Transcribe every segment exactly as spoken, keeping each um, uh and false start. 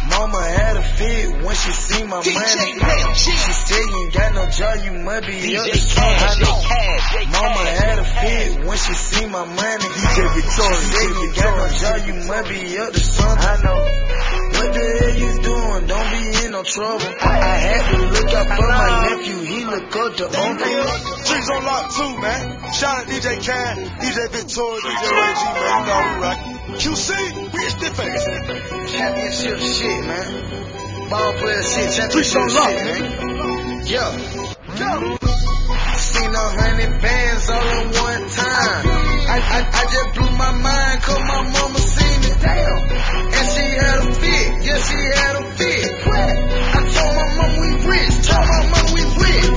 Mama had a fit when she seen my money. She said you ain't got no job, you must be up to something. Mama had a fit when she seen my money. She said you ain't got no job, you must be up to something. I know. What the hell you doing? Don't be in no trouble. I, I had to look out for my nephew, he look up to uncle. Streets on lock too, man. Shout out D J Cad, D J Victoria, D J Ray G, man. You know we rockin'. Q C, we in stiff face. Championship shit, man. Ball player shit, championship shit, man. Yeah. Yeah. Seen a hundred bands all in one time. I, I, I just blew my mind cause my mama seen it. Damn. And she had a fit. Yeah, she had a fit. I told my mom we rich. Told my mom we rich.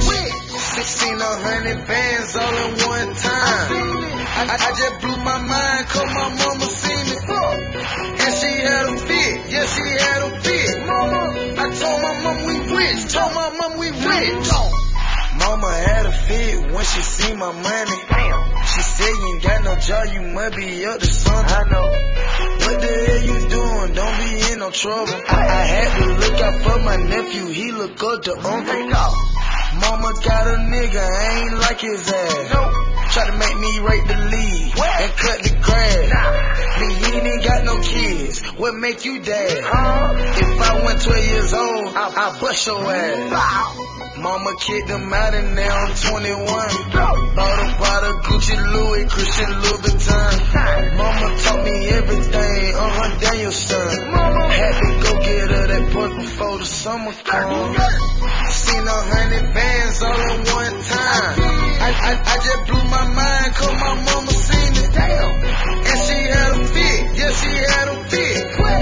Seen a hundred bands all in one time. I, I, I just blew my mind cause my mama seen it. And she had a fit. Yeah, she had a fit. Mama, I told my mom we rich. Told my mom we rich. Mama had a fit when she seen my money. She said you ain't got no job, you must be up to something. I know. What the hell you doing? Don't be in no trouble. I, I had to look out for my nephew, he look up to uncle. Mama got a nigga, I ain't like his ass. Nope. Try to make me rape the lead and cut the grass. Nah. Me, he ain't got no kids. What make you dad? Huh? If I went twelve years old, I, I bust your ass. Wow. Mama kicked him out and now I'm twenty-one. Bought a bottle Gucci, Louis, Christian Louboutin. Mama taught me everything, uh her Daniel son. Mama had to go get her that boy before the summer come. Seen a hundred bands all in one time. I, I, I just blew my mind cause my mama seen it. Damn. And she had a fit. Yeah, she had a fit.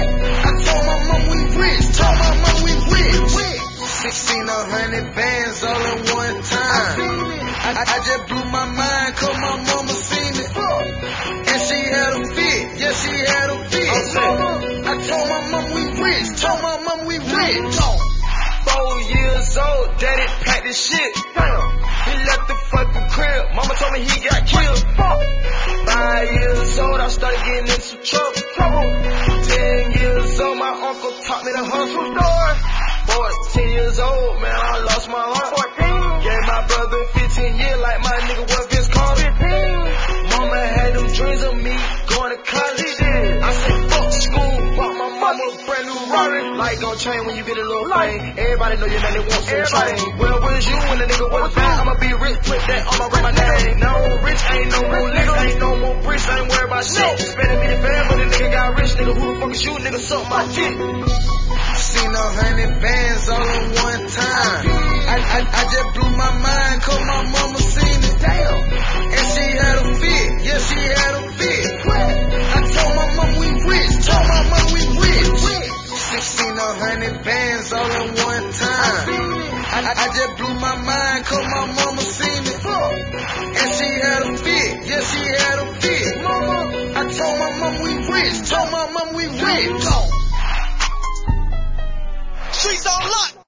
I told my mom we rich. Told my mom we rich. Seen a hundred bands all in one time. I, I, I just blew my mind cause my mama seen it. And she had a fit. Yeah, she had a fit. I told my mom we rich. Told my mom we rich. Four years old, daddy packed his shit. He left the fucking crib. Mama told me he got killed. Five years old, I started getting in some trouble. Ten years old, my uncle taught me the hustle story. Fourteen years old, man, I lost my heart. Gave my brother fifteen years like my nigga was Vince Carter. Mama had them dreams of me going to college. I said fuck school, bought my mama a brand new Rari. Light gon' change when you get a little fame. Everybody know your man, they want some change. Where was you when the nigga was bad? I'ma be rich, put that on my my name. Now I'm rich, ain't no more nigga, ain't no more bricks, I ain't worried about shit. Spending me the fan, but the nigga got rich, nigga. Who the fuck is you, nigga? Suck my dick. Seen a hundred bands all in one time. I, I, I just blew my mind cause my mama seen it. Damn. And she had a fit. Yeah, she had a fit. I told my mom we rich. Told my mom we rich. Seen a hundred bands all in one time. I, I, I just blew my mind cause my mama